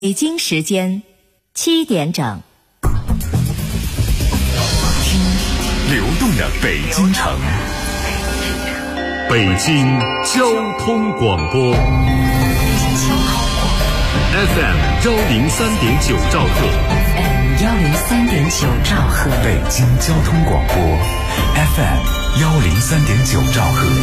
北京时间7点整。 听流动的北京城，北京交通广播 FM 103.9兆赫， 103.9兆赫， 北京交通广播 FM 103.9兆赫。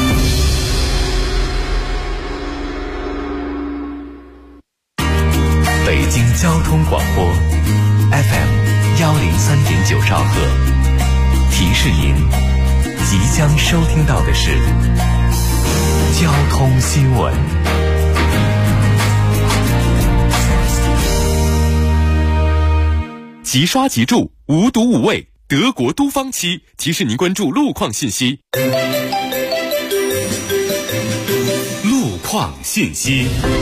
北京交通广播 FM 103.9兆赫，提示您即将收听到的是交通新闻。 即刷即住，无毒无畏，德国都方漆提示您关注路况信息。路况信息。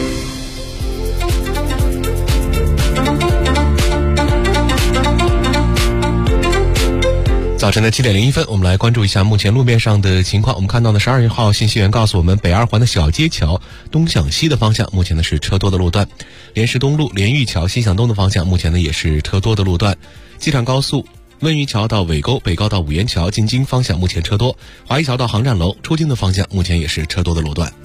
早晨的7点01分，我们来关注一下目前路面上的情况。我们看到的12号信息源告诉我们，北二环的小街桥东向西的方向，目前呢是车多的路段；莲石东路连玉桥西向东的方向，目前呢也是车多的路段；机场高速温榆桥到尾沟、北高到五元桥进京方向，目前车多；华谊桥到航站楼出京的方向，目前也是车多的路段。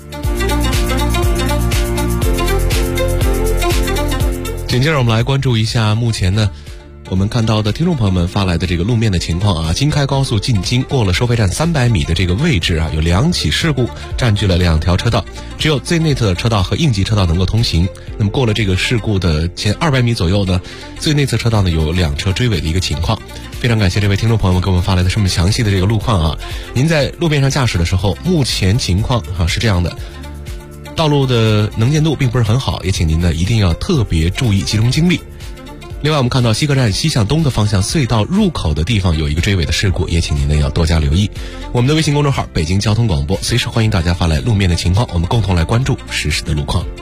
紧接着我们来关注一下目前呢我们看到的听众朋友们发来的这个路面的情况啊，京开高速进京过了收费站300米的这个位置啊，有2起事故占据了2条车道，只有最内侧的车道和应急车道能够通行。那么过了这个事故的前200米左右呢，最内侧车道呢有2车追尾的一个情况。非常感谢这位听众朋友们给我们发来的这么详细的这个路况啊。您在路面上驾驶的时候，目前情况是这样的，道路的能见度并不是很好，也请您呢一定要特别注意，集中精力。另外我们看到西客站西向东的方向隧道入口的地方有一个追尾的事故，也请您呢要多加留意。我们的微信公众号北京交通广播，随时欢迎大家发来路面的情况，我们共同来关注实时的路况。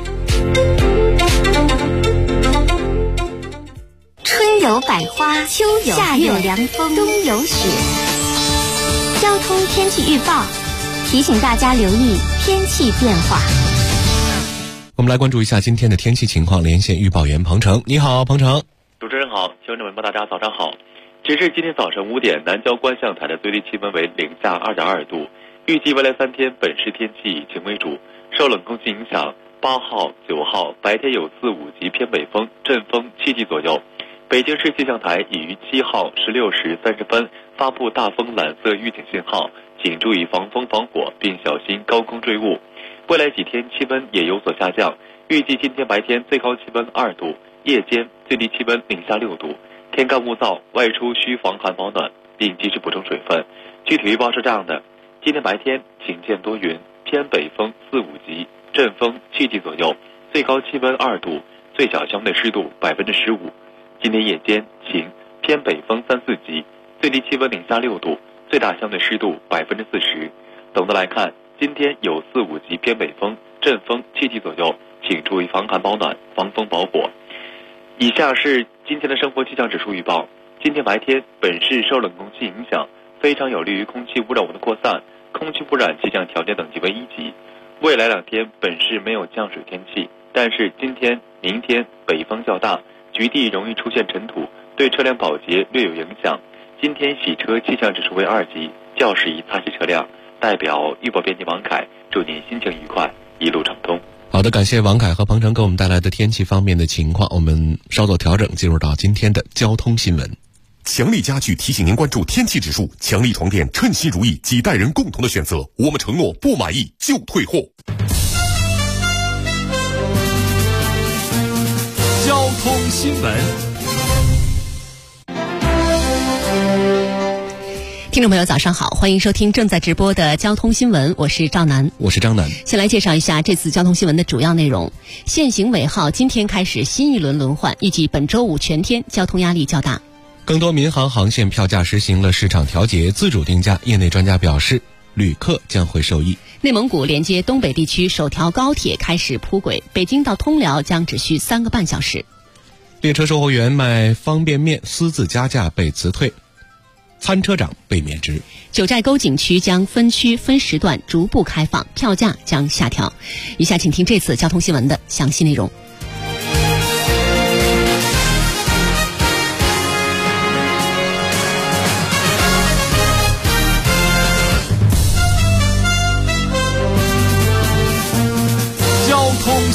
春有百花，秋有夏有凉风，冬有雪。交通天气预报提醒大家留意天气变化。 我们来关注一下今天的天气情况，连线预报员彭程。你好，彭程。 主持人好，听众们大家早上好。截至今天早晨5点，南郊观象台的最低气温为零下2.2度。预计未来3天本市天气以晴为主，受冷空气影响，8号、9号白天有4、5级偏北风，阵风7级左右。北京市气象台已于7号16时30分发布大风蓝色预警信号，请注意防风防火，并小心高空坠物。未来几天气温也有所下降，预计今天白天最高气温2度，夜间最低气温零下6度。天干物燥，外出需防寒保暖，并及时补充水分。具体预报是这样的：今天白天晴见多云，偏北风4、5级，阵风7级左右，最高气温2度，最小相对湿度15%。今天夜间晴，偏北风3、4级，最低气温零下6度，最大相对湿度40%。总的来看，今天有4、5级偏北风，阵风7级左右，请注意防寒保暖，防风保火。以下是今天的生活气象指数预报。今天白天本市受冷空气影响，非常有利于空气污染物的扩散，空气污染气象条件等级为1级。未来2天本市没有降水天气，但是今天、明天北风较大，局地容易出现尘土，对车辆保洁略有影响。今天洗车气象指数为2级，较适宜擦洗车辆。代表预报编辑王凯，祝您心情愉快，一路畅通。 好的，感谢王凯和彭程给我们带来的天气方面的情况。我们稍作调整，进入到今天的交通新闻。 强力家具提醒您关注天气指数，强力床垫称心如意，几代人共同的选择，我们承诺不满意就退货。 交通新闻。 听众朋友早上好，欢迎收听正在直播的交通新闻，我是赵楠， 我是张楠。 先来介绍一下这次交通新闻的主要内容。限行尾号今天开始新一轮轮换，预计本周5全天交通压力较大。 更多民航航线票价实行了市场调节，自主定价，业内专家表示旅客将会受益。 内蒙古连接东北地区首条高铁开始铺轨，北京到通辽将只需3个半小时。 列车售货员卖方便面私自加价被辞退，餐车长被免职。 九寨沟景区将分区分时段逐步开放，票价将下调。以下请听这次交通新闻的详细内容。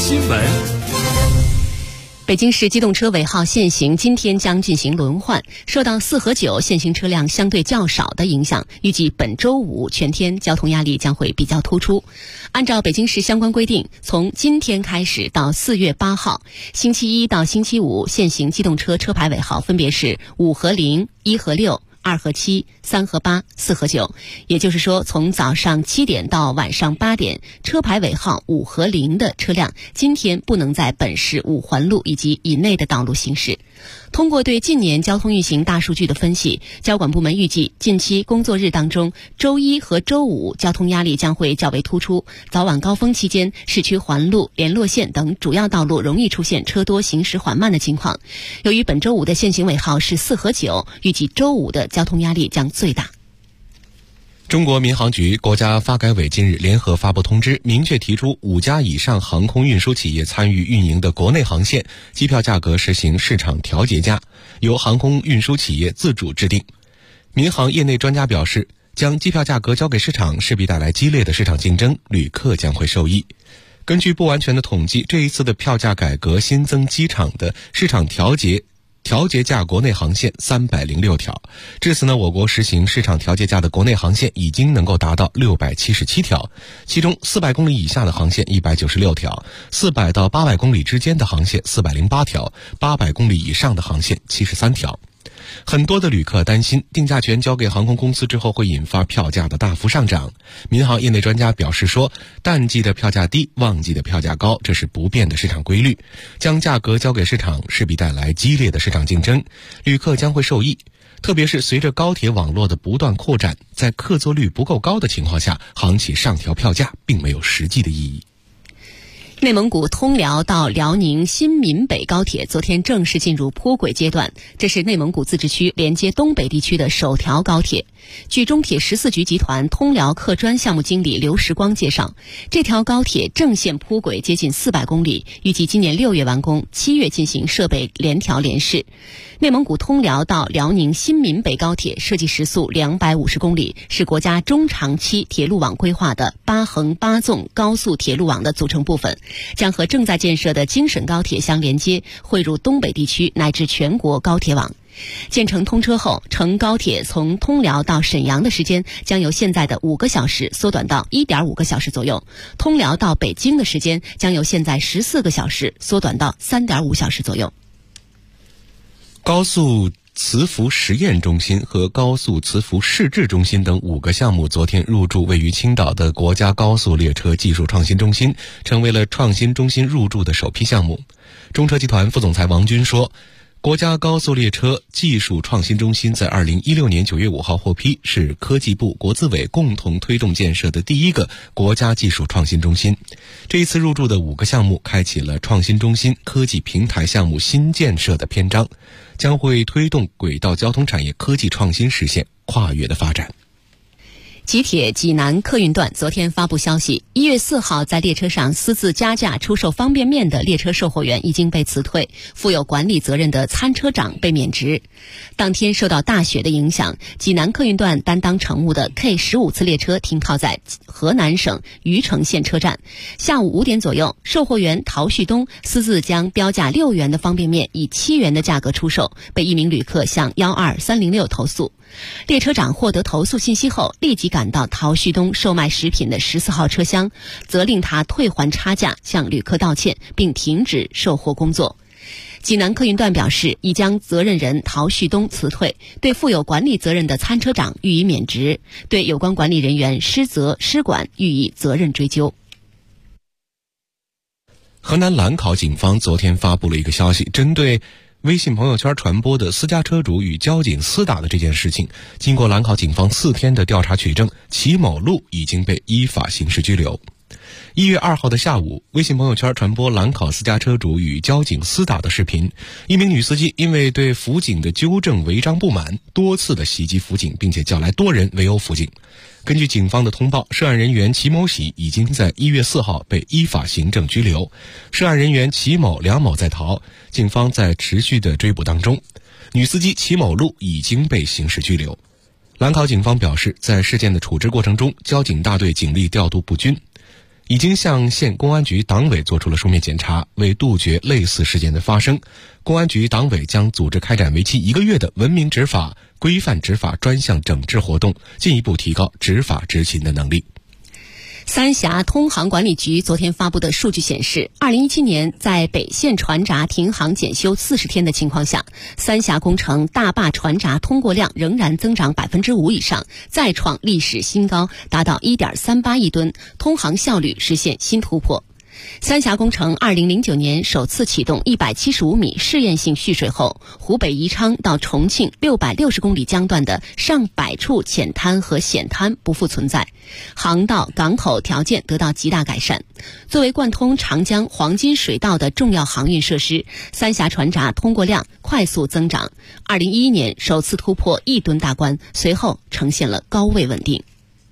新闻。 北京市机动车尾号限行今天将进行轮换，受到4和9限行车辆相对较少的影响，预计本周五全天交通压力将会比较突出。按照北京市相关规定，从今天开始到4月8号，星期一到星期五限行机动车车牌尾号分别是5和0、1和6、2和7、3和8、4和9，也就是说，从早上7点到晚上8点，车牌尾号5和0的车辆今天不能在本市5环路以及以内的道路行驶。通过对近年交通运行大数据的分析，交管部门预计近期工作日当中，周一和周五交通压力将会较为突出，早晚高峰期间，市区环路、联络线等主要道路容易出现车多行驶缓慢的情况。由于本周五的限行尾号是4和9，预计周五的交通压力将最大。 中国民航局、国家发改委近日联合发布通知，明确提出5家以上航空运输企业参与运营的国内航线，机票价格实行市场调节价，由航空运输企业自主制定。民航业内专家表示，将机票价格交给市场，势必带来激烈的市场竞争，旅客将会受益。根据不完全的统计，这一次的票价改革新增机场的市场调节价国内航线306条，至此呢，我国实行市场调节价的国内航线已经能够达到677条，其中400公里以下的航线196条，400到800公里之间的航线408条，800公里以上的航线73条。很多的旅客担心定价权交给航空公司之后会引发票价的大幅上涨。民航业内专家表示说，淡季的票价低，旺季的票价高，这是不变的市场规律。将价格交给市场，势必带来激烈的市场竞争，旅客将会受益。特别是随着高铁网络的不断扩展，在客座率不够高的情况下，航企上调票价并没有实际的意义。 内蒙古通辽到辽宁新民北高铁昨天正式进入铺轨阶段，这是内蒙古自治区连接东北地区的首条高铁。据中铁14局集团通辽客专项目经理刘时光介绍，这条高铁正线铺轨接近400公里，预计今年6月完工，7月进行设备联调联试。内蒙古通辽到辽宁新民北高铁设计时速250公里，是国家中长期铁路网规划的8横8纵高速铁路网的组成部分，将和正在建设的京沈高铁相连接，汇入东北地区乃至全国高铁网。建成通车后，乘高铁从通辽到沈阳的时间将由现在的5个小时缩短到1.5个小时左右，通辽到北京的时间将由现在14个小时缩短到3.5小时左右。 高速磁浮实验中心和高速磁浮试制中心等5个项目昨天入驻位于青岛的国家高速列车技术创新中心，成为了创新中心入驻的首批项目。中车集团副总裁王军说，国家高速列车技术创新中心在2016年9月5号获批，是科技部、国资委共同推动建设的第一个国家技术创新中心。这一次入驻的5个项目开启了创新中心科技平台项目新建设的篇章，将会推动轨道交通产业科技创新实现跨越的发展。 吉铁济南客运段昨天发布消息，1月4号在列车上私自加价出售方便面的列车售货员已经被辞退，负有管理责任的餐车长被免职。当天受到大雪的影响，济南客运段担当乘务的 K15次列车停靠在河南省虞城县车站。下午5点左右，售货员陶旭东私自将标价6元的方便面以7元的价格出售，被一名旅客向12306投诉。列车长获得投诉信息后，立即赶到陶旭东售卖食品的14号车厢，责令他退还差价，向旅客道歉，并停止售货工作。济南客运段表示，已将责任人陶旭东辞退，对负有管理责任的餐车长予以免职，对有关管理人员失责失管予以责任追究。 河南兰考警方昨天发布了一个消息，针对微信朋友圈传播的私家车主与交警厮打的这件事情，经过兰考警方4天的调查取证，齐某路已经被依法刑事拘留。1月2号的下午，微信朋友圈传播兰考私家车主与交警厮打的视频，一名女司机因为对辅警的纠正违章不满，多次的袭击辅警，并且叫来多人围殴辅警。根据警方的通报，涉案人员齐某喜已经在1月4号被依法行政拘留，涉案人员齐某、梁某在逃，警方在持续的追捕当中。女司机齐某路已经被刑事拘留。兰考警方表示，在事件的处置过程中，交警大队警力调度不均。 已经向县公安局党委作出了书面检查。为杜绝类似事件的发生，公安局党委将组织开展为期1个月的文明执法、规范执法专项整治活动，进一步提高执法执勤的能力。 三峡通航管理局昨天发布的数据显示，2017年在北线船闸停航检修40天的情况下，三峡工程大坝船闸通过量仍然增长5%以上，再创历史新高，达到 1.38 亿吨，通航效率实现新突破。三峡工程2009年首次启动175米试验性蓄水后，湖北宜昌到重庆660公里江段的上百处浅滩和险滩不复存在，航道、港口条件得到极大改善。作为贯通长江黄金水道的重要航运设施，三峡船闸通过量快速增长，2011年首次突破1吨大关，随后呈现了高位稳定。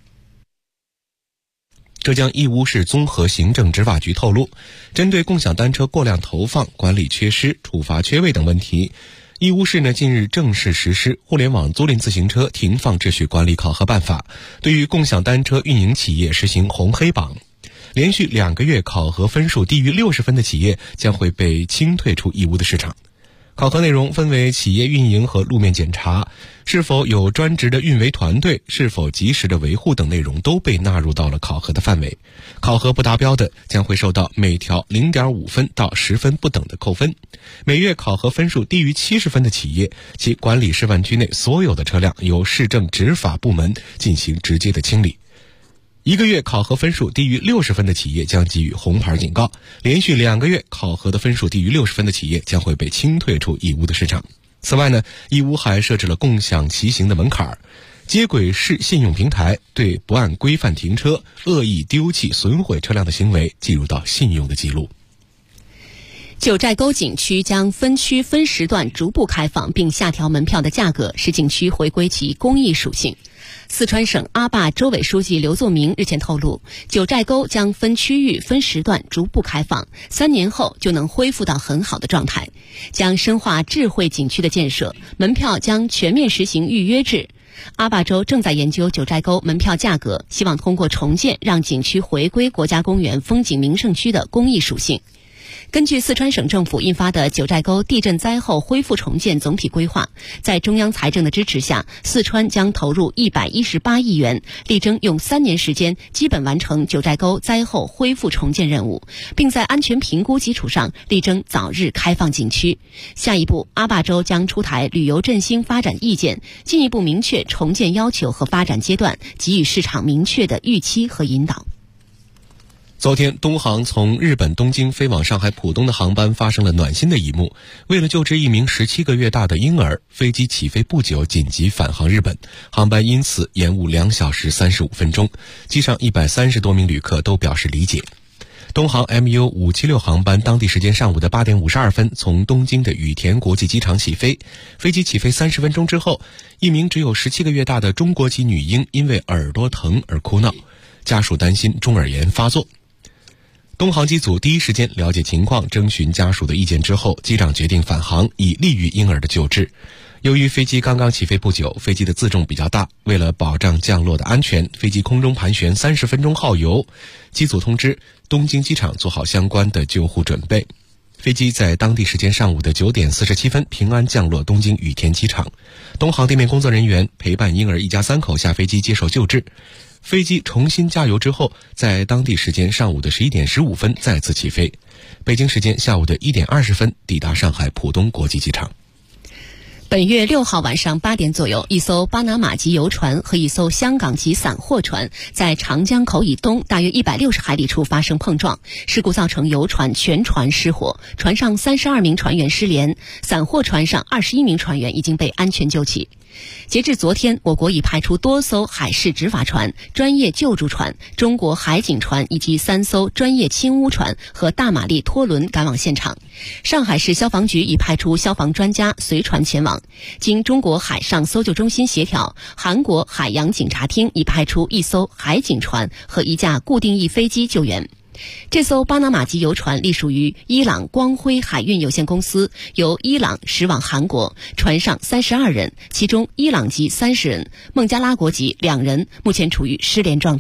浙江义乌市综合行政执法局透露，针对共享单车过量投放、管理缺失、处罚缺位等问题，义乌市近日正式实施《互联网租赁自行车停放秩序管理考核办法》，对于共享单车运营企业实行红黑榜。连续2个月考核分数低于60分的企业将会被清退出义乌的市场。考核内容分为企业运营和路面检查，是否有专职的运维团队，是否及时的维护等内容都被纳入到了考核的范围。考核不达标的将会受到每条 0.5 分到10分不等的扣分。每月考核分数低于70分的企业，其管理示范区内所有的车辆由市政执法部门进行直接的清理。1个月考核分数低于60分的企业将给予红牌警告，连续2个月考核的分数低于60分的企业将会被清退出义乌的市场。此外义乌还设置了共享骑行的门槛，接轨式信用平台对不按规范停车、恶意丢弃损毁车辆的行为记入到信用的记录。 九寨沟景区将分区分时段逐步开放，并下调门票的价格，使景区回归其公益属性。四川省阿坝州委书记刘作明日前透露，九寨沟将分区域分时段逐步开放，3年后就能恢复到很好的状态，将深化智慧景区的建设，门票将全面实行预约制。阿坝州正在研究九寨沟门票价格，希望通过重建让景区回归国家公园风景名胜区的公益属性。根据四川省政府印发的九寨沟地震灾后恢复重建总体规划，在中央财政的支持下，四川将投入118亿元，力争用3年时间基本完成九寨沟灾后恢复重建任务，并在安全评估基础上力争早日开放景区。下一步，阿坝州将出台旅游振兴发展意见，进一步明确重建要求和发展阶段，给予市场明确的预期和引导。 昨天，东航从日本东京飞往上海浦东的航班发生了暖心的一幕。为了救治一名17个月大的婴儿，飞机起飞不久紧急返航日本，航班因此延误2小时35分钟。机上130多名旅客都表示理解。东航 MU576 航班当地时间上午的8点52分从东京的羽田国际机场起飞。飞机起飞30分钟之后，一名只有17个月大的中国籍女婴因为耳朵疼而哭闹，家属担心中耳炎发作。东航机组第一时间了解情况，征询家属的意见之后，机长决定返航，以利于婴儿的救治。由于飞机刚刚起飞不久，飞机的自重比较大，为了保障降落的安全，飞机空中盘旋30分钟耗油。机组通知东京机场做好相关的救护准备。飞机在当地时间上午的9点47分平安降落东京羽田机场。东航地面工作人员陪伴婴儿一家3口下飞机接受救治。飞机重新加油之后，在当地时间上午的11点15分再次起飞。北京时间下午的1点20分抵达上海浦东国际机场。 本月6号晚上8点左右，一艘巴拿马籍游船和一艘香港籍散货船在长江口以东大约160海里处发生碰撞，事故造成游船全船失火，船上32名船员失联，散货船上21名船员已经被安全救起。截至昨天，我国已派出多艘海事执法船、专业救助船、中国海警船以及3艘专业清污船和大马力拖轮赶往现场。上海市消防局已派出消防专家随船前往。经中国海上搜救中心协调，韩国海洋警察厅已派出1艘海警船和1架固定翼飞机救援。这艘巴拿马籍游船隶属于伊朗光辉海运有限公司，由伊朗驶往韩国，船上32人，其中伊朗籍30人，孟加拉国籍2人，目前处于失联状态。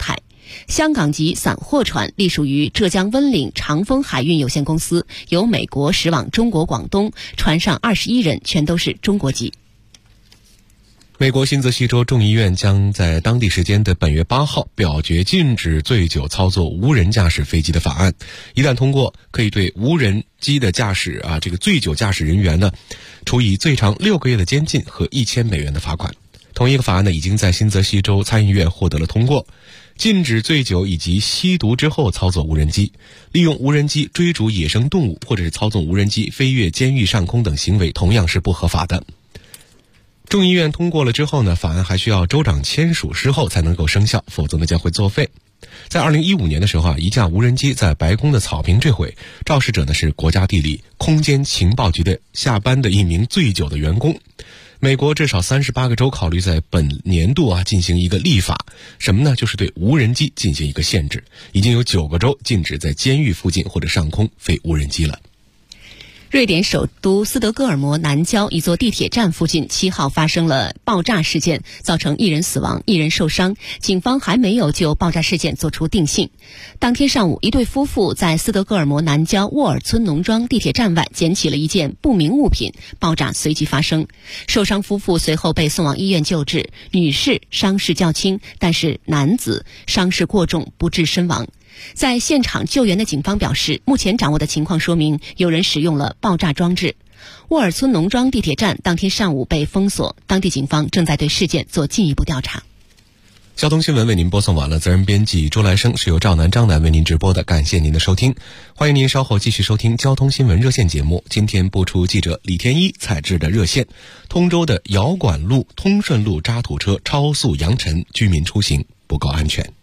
香港籍散货船隶属于浙江温岭长丰海运有限公司，由美国驶往中国广东，船上21人全都是中国籍。 美国新泽西州众议院将在当地时间的本月8号表决禁止醉酒操作无人驾驶飞机的法案。一旦通过，可以对无人机的驾驶这个醉酒驾驶人员呢，处以最长6个月的监禁和$1000的罚款。同一个法案呢，已经在新泽西州参议院获得了通过，禁止醉酒以及吸毒之后操作无人机，利用无人机追逐野生动物或者是操纵无人机飞越监狱上空等行为同样是不合法的。众议院通过了之后呢，法案还需要州长签署之后才能够生效，否则呢将会作废。在2015年的时候一架无人机在白宫的草坪坠毁，肇事者呢是国家地理空间情报局的下班的一名醉酒的员工。美国至少38个州考虑在本年度进行一个立法，什么呢？就是对无人机进行一个限制。已经有9个州禁止在监狱附近或者上空飞无人机了。 瑞典首都斯德哥尔摩南郊一座地铁站附近7号发生了爆炸事件，造成1人死亡，1人受伤。警方还没有就爆炸事件作出定性。当天上午，一对夫妇在斯德哥尔摩南郊沃尔村农庄地铁站外捡起了一件不明物品，爆炸随即发生。受伤夫妇随后被送往医院救治，女士伤势较轻，但是男子伤势过重，不治身亡。在现场救援的警方表示，目前掌握的情况说明有人使用了爆炸装置。沃尔村农庄地铁站当天上午被封锁，当地警方正在对事件做进一步调查。 交通新闻为您播送完了，责任编辑周来生，是由赵南、张楠为您直播的，感谢您的收听。欢迎您稍后继续收听交通新闻热线节目。今天播出记者李天一采制的热线：通州的遥管路、通顺路渣土车超速扬尘，居民出行不够安全。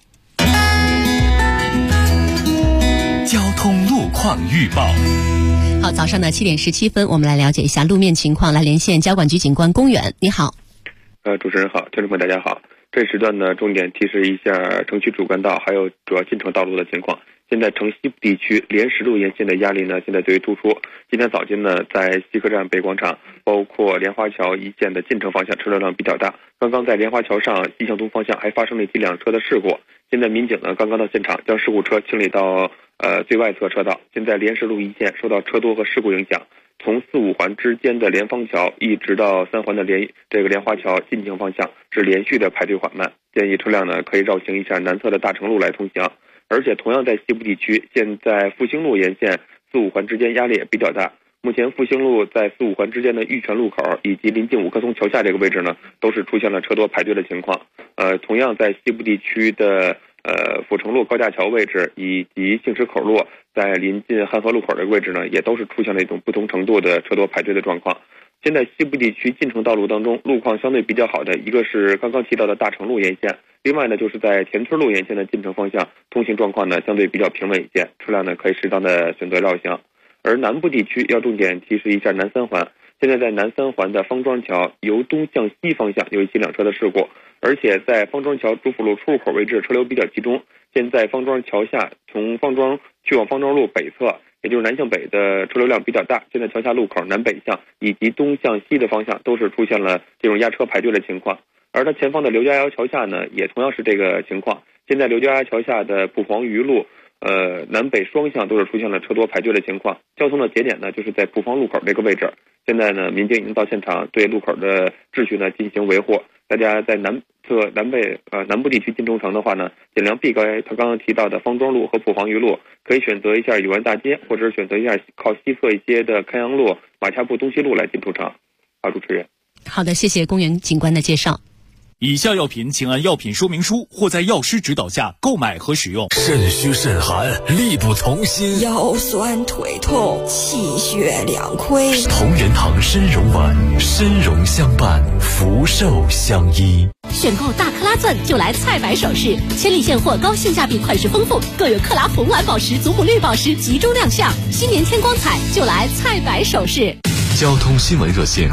交通路况预报。 好，早上的7点17分，我们来了解一下路面情况，来连线交管局警官龚远。你好。 主持人好，听众朋友大家好。这时段呢，重点提示一下城区主干道还有主要进城道路的情况。现在城西部地区莲石路沿线的压力呢，现在最为突出。今天早间呢，在西客站北广场，包括莲花桥一线的进城方向车流量比较大。刚刚在莲花桥上西向东方向还发生了几辆车的事故。现在民警呢，刚刚到现场，将事故车清理到最外侧车道。现在莲石路一线受到车多和事故影响，从4、5环之间的莲芳桥一直到3环的莲花桥进京方向是连续的排队缓慢，建议车辆呢可以绕行一下南侧的大成路来通行。而且同样在西部地区，现在复兴路沿线4、5环之间压力也比较大。目前复兴路在4、5环之间的玉泉路口以及临近五棵松桥下这个位置呢，都是出现了车多排队的情况。同样在西部地区的阜成路高架桥位置以及杏石口路在临近汉河路口这个位置呢，也都是出现了一种不同程度的车多排队的状况。现在西部地区进城道路当中，路况相对比较好的一个是刚刚提到的大成路沿线，另外呢就是在田村路沿线的进城方向，通行状况呢相对比较平稳一些，车辆呢可以适当的选择绕行。而南部地区要重点提示一下南3环，现在在南3环的方庄桥由东向西方向有一起2车的事故，而且在方庄桥主辅路出入口位置车流比较集中。现在方庄桥下从方庄去往方庄路北侧，也就是南向北的车流量比较大。现在桥下路口南北向以及东向西的方向都是出现了这种压车排队的情况。而它前方的刘家窑桥下呢，也同样是这个情况。现在刘家窑桥下的蒲黄榆路南北双向都是出现了车多排队的情况。交通的节点呢就是在蒲黄路口这个位置。现在呢，民警已经到现场对路口的秩序呢进行维护。大家在南部地区进中城的话呢，尽量避开他刚刚提到的方庄路和蒲黄榆路，可以选择一下友安大街，或者选择一下靠西侧一些的开阳路、马家埠东西路来进出城。好，主持人。 好的，谢谢龚远警官的介绍。 以下药品请按药品说明书或在药师指导下购买和使用。 肾虚肾寒，力不从心， 腰酸腿痛，气血两亏。 同仁堂参茸丸，参茸相伴，福寿相依。 选购大克拉钻就来菜百首饰，千里现货，高性价比，款式丰富，更有克拉红蓝宝石、祖母绿宝石集中亮相。新年添光彩，就来菜百首饰。 交通新闻热线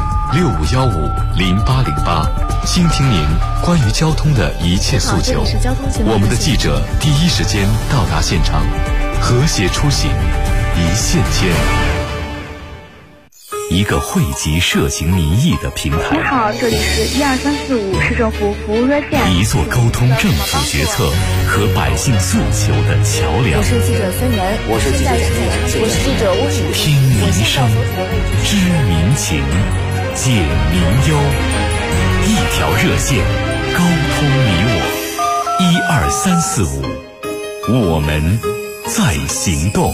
65150808，倾听您关于交通的一切诉求。我们的记者第一时间到达现场，和谐出行，一线牵。 一个汇集社情民意的平台。 你好，这里是12345市政府服务热线， 一座沟通政府决策和百姓诉求的桥梁。 我是记者孙源， 我是记者陈岩， 我是记者吴雨。 听民声，知民情，解民忧，一条热线，沟通你我。12345，我们在行动。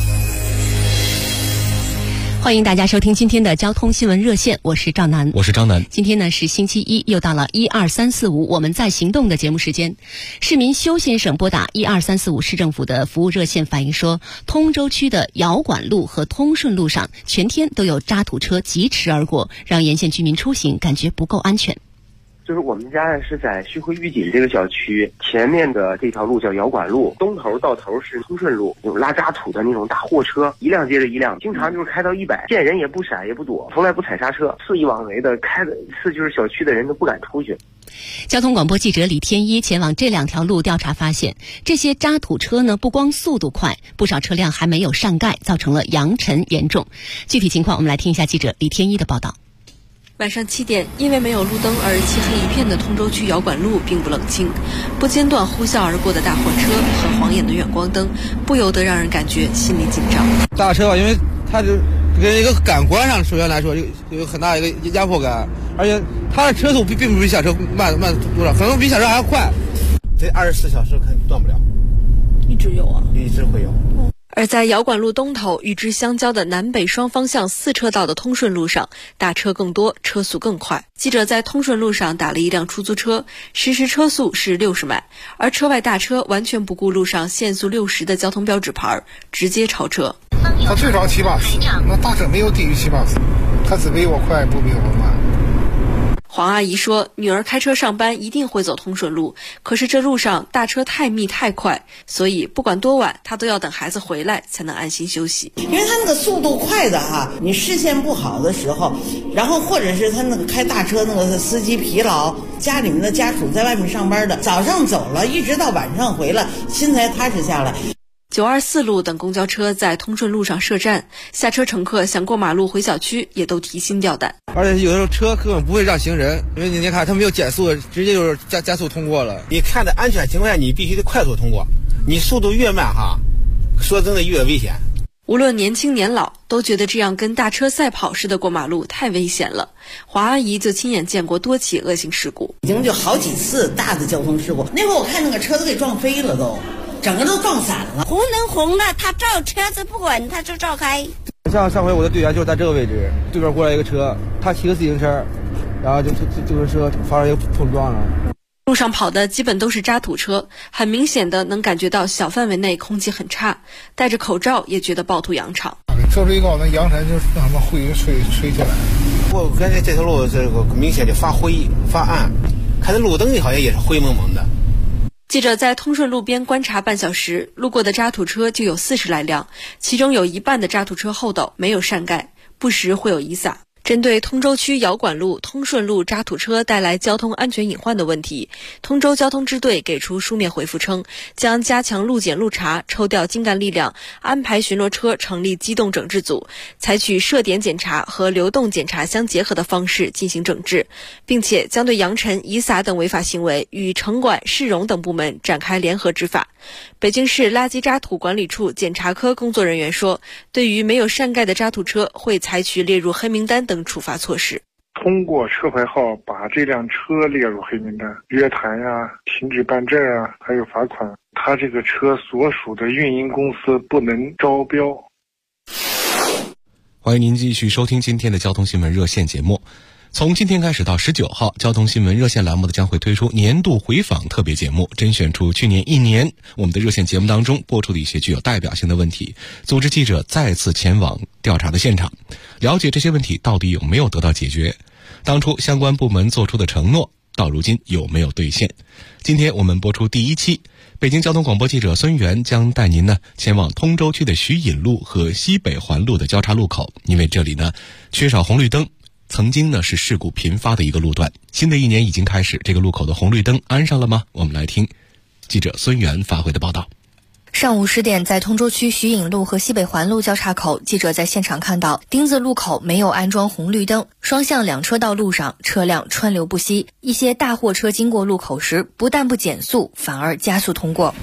欢迎大家收听今天的交通新闻热线，我是赵楠， 我是张楠。 今天呢是星期一，又到了12345我们在行动的节目时间。市民修先生拨打12345市政府的服务热线反映说，通州区的遥管路和通顺路上全天都有渣土车疾驰而过，让沿线居民出行感觉不够安全。 就是我们家是在徐汇御锦这个小区，前面的这条路叫遥管路，东头到头是通顺路，有拉渣土的那种大货车，一辆接着一辆，经常就是开到100，见人也不闪也不躲，从来不踩刹车，肆意妄为的开的，就是小区的人都不敢出去。 交通广播记者李天一前往这2条路调查发现，这些渣土车呢不光速度快，不少车辆还没有上盖，造成了扬尘严重。具体情况我们来听一下记者李天一的报道。 晚上7点，因为没有路灯而漆黑一片的通州区遥管路并不冷清，不间断呼啸而过的大货车和晃眼的远光灯，不由得让人感觉心里紧张。 大车吧，因为它就跟一个感官上，首先来说有很大一个压迫感，而且它的车速并不比小车慢多少，可能比小车还要快。这24小时肯定断不了， 一直有啊， 一直会有。 而在遥管路东头与之相交的南北双方向4车道的通顺路上，大车更多，车速更快。记者在通顺路上打了一辆出租车，实时车速是60迈，而车外大车完全不顾路上限速60的交通标志牌，直接超车。 他最少7-8，那大车没有低于7-8，他只比我快，不比我慢。 黄阿姨说，女儿开车上班一定会走通顺路，可是这路上大车太密太快，所以不管多晚，她都要等孩子回来才能安心休息。 因为他那个速度快的哈，你视线不好的时候，然后或者是他那个开大车那个司机疲劳，家里面的家属在外面上班的，早上走了一直到晚上回来，心才踏实下来。 924路等公交车在通顺路上设站，下车乘客想过马路回小区也都提心吊胆。 而且有的时候车根本不会让行人，因为你看他没有减速，直接就是加速通过了。 你看在安全情况下，你必须得快速通过，你速度越慢哈，说真的越危险。 无论年轻年老，都觉得这样跟大车赛跑似的过马路太危险了。华阿姨就亲眼见过多起恶性事故， 已经就好几次大的交通事故。那会我看那个车都给撞飞了都。整个都撞散了， 红灯红的，他照车子不管，他就照开。 像上回我的队员就是在这个位置，对面过来一个车，他骑个自行车，然后就是说发生一个碰撞了。 路上跑的基本都是渣土车，很明显的能感觉到小范围内空气很差，戴着口罩也觉得暴土扬场。 车水高，那扬尘就让他们灰吹起来。 我感觉这条路这个明显的发灰发暗，看那路灯好像也是灰蒙蒙的。 记者在通顺路边观察半小时，路过的渣土车就有40来辆，其中有一半的渣土车后斗没有上盖，不时会有遗撒。针对通州区遥管路、通顺路渣土车带来交通安全隐患的问题，通州交通支队给出书面回复称，将加强路检路查，抽调精干力量，安排巡逻车成立机动整治组，采取设点检查和流动检查相结合的方式进行整治，并且将对扬尘、遗撒等违法行为与城管、市容等部门展开联合执法。北京市垃圾渣土管理处检查科工作人员说，对于没有上盖的渣土车，会采取列入黑名单等处罚措施。 通过车牌号把这辆车列入黑名单，约谈呀、停止办证啊，还有罚款。他这个车所属的运营公司不能招标。 欢迎您继续收听今天的交通新闻热线节目。从今天开始到19号，交通新闻热线栏目的将会推出年度回访特别节目，甄选出去年1年我们的热线节目当中播出的一些具有代表性的问题，组织记者再次前往调查的现场，了解这些问题到底有没有得到解决，当初相关部门做出的承诺到如今有没有兑现。今天我们播出第1期，北京交通广播记者孙源将带您前往通州区的徐引路和西北环路的交叉路口，因为这里缺少红绿灯，曾经是事故频发的一个路段。新的1年已经开始，这个路口的红绿灯安上了吗？我们来听记者孙源发回的报道。 上午10点，在通州区徐颖路和西北环路交叉口，记者在现场看到丁字路口没有安装红绿灯，双向两车道路上车辆川流不息，一些大货车经过路口时不但不减速，反而加速通过。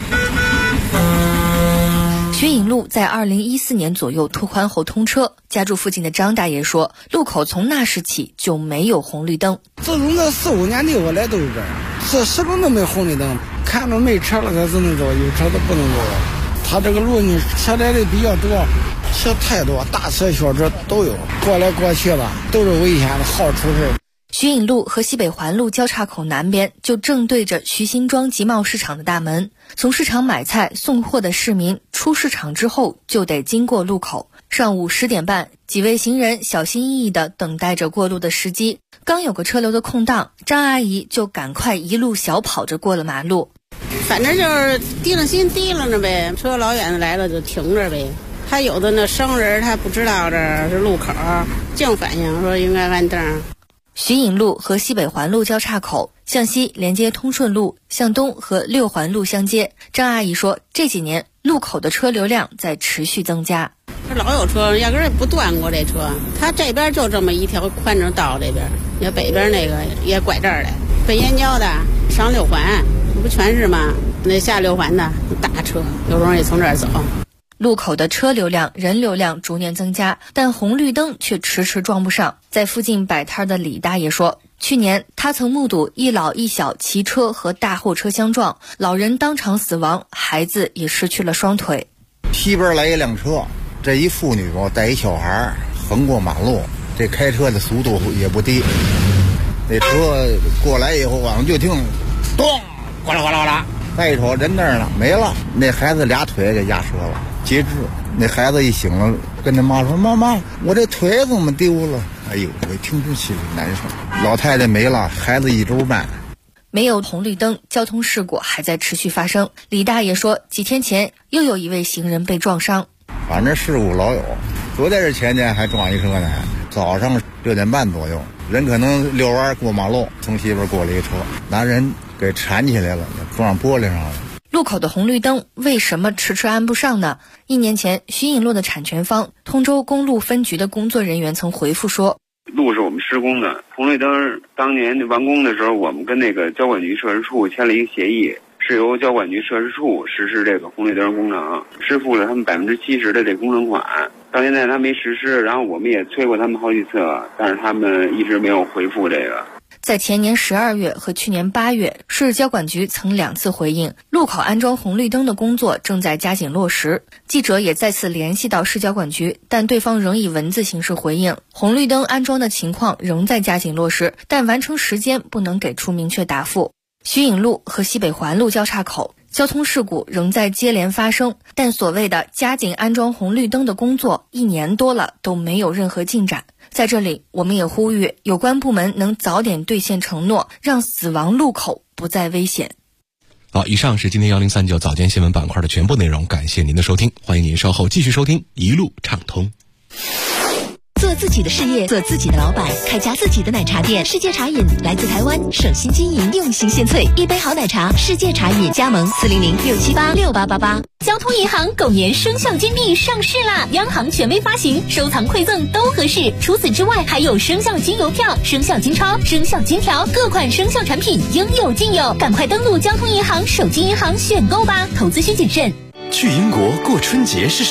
徐颖路在2014年左右拓宽后通车，家住附近的张大爷说，路口从那时起就没有红绿灯。 自从这4、5年对我来都是这样，是始终都没红绿灯，看着没车了才只能走，有车都不能走。他这个路呢，车来的比较多，车太多，大车小车都有，过来过去吧，都是危险的，好出事。 徐颖路和西北环路交叉口南边就正对着徐辛庄集贸市场的大门，从市场买菜送货的市民出市场之后就得经过路口。上午10点半，几位行人小心翼翼地等待着过路的时机，刚有个车流的空档，张阿姨就赶快一路小跑着过了马路。 反正就是提了心提了呢呗，车老远的来了就停着呗。还有的那生人他不知道这是路口，净反应说应该弯灯。 徐颖路和西北环路交叉口向西连接通顺路，向东和6环路相接。张阿姨说，这几年路口的车流量在持续增加。 这老有车，压根儿也不断过这车。他这边就这么一条宽正道，这边也北边那个也拐这儿来，奔燕郊的上6环，不全是吗？那下6环的大车有容易从这儿走。 路口的车流量、人流量逐年增加，但红绿灯却迟迟装不上。在附近摆摊的李大爷说，去年他曾目睹一老一小骑车和大货车相撞，老人当场死亡，孩子也失去了双腿。 西边来一辆车，这一妇女吧带一小孩横过马路，这开车的速度也不低，那车过来以后往上就听咚哗啦哗啦哗啦，再一瞅人那儿了没了，那孩子俩腿给压折了，截肢。那孩子一醒了，跟他妈说：“妈妈，我这腿怎么丢了？”哎呦，我听着心里难受。老太太没了，孩子1周半。 没有红绿灯，交通事故还在持续发生。李大爷说，几天前又有一位行人被撞伤。 反正事故老有，昨天是前天还撞一车呢，早上6点半左右，人可能遛弯过马路，从西边过了一车，拿人给缠起来了，撞玻璃上了。 路口的红绿灯为什么迟迟安不上呢？1年前，徐颖路的产权方通州公路分局的工作人员曾回复说， 路是我们施工的，红绿灯当年完工的时候，我们跟那个交管局设施处签了一个协议，是由交管局设施处实施这个红绿灯工程，支付了他们70%的这工程款。到现在他没实施，然后我们也催过他们好几次了，但是他们一直没有回复这个。 在前年12月和去年8月，市交管局曾2次回应，路口安装红绿灯的工作正在加紧落实。记者也再次联系到市交管局，但对方仍以文字形式回应，红绿灯安装的情况仍在加紧落实，但完成时间不能给出明确答复。徐颖路和西北环路交叉口交通事故仍在接连发生，但所谓的加紧安装红绿灯的工作1年多了都没有任何进展。在这里，我们也呼吁有关部门能早点兑现承诺，让死亡路口不再危险。 好，以上是今天1039早间新闻板块的全部内容，感谢您的收听，欢迎您稍后继续收听一路畅通。 做自己的事业，做自己的老板，开家自己的奶茶店。世界茶饮来自台湾，省心经营，用心献萃，一杯好奶茶，世界茶饮。加盟400-678-6888。交通银行狗年生肖金币上市啦！央行权威发行，收藏馈赠都合适。除此之外，还有生肖金邮票、生肖金钞、生肖金条，各款生肖产品应有尽有。赶快登录交通银行手机银行选购吧，投资需谨慎。 去英国过春节是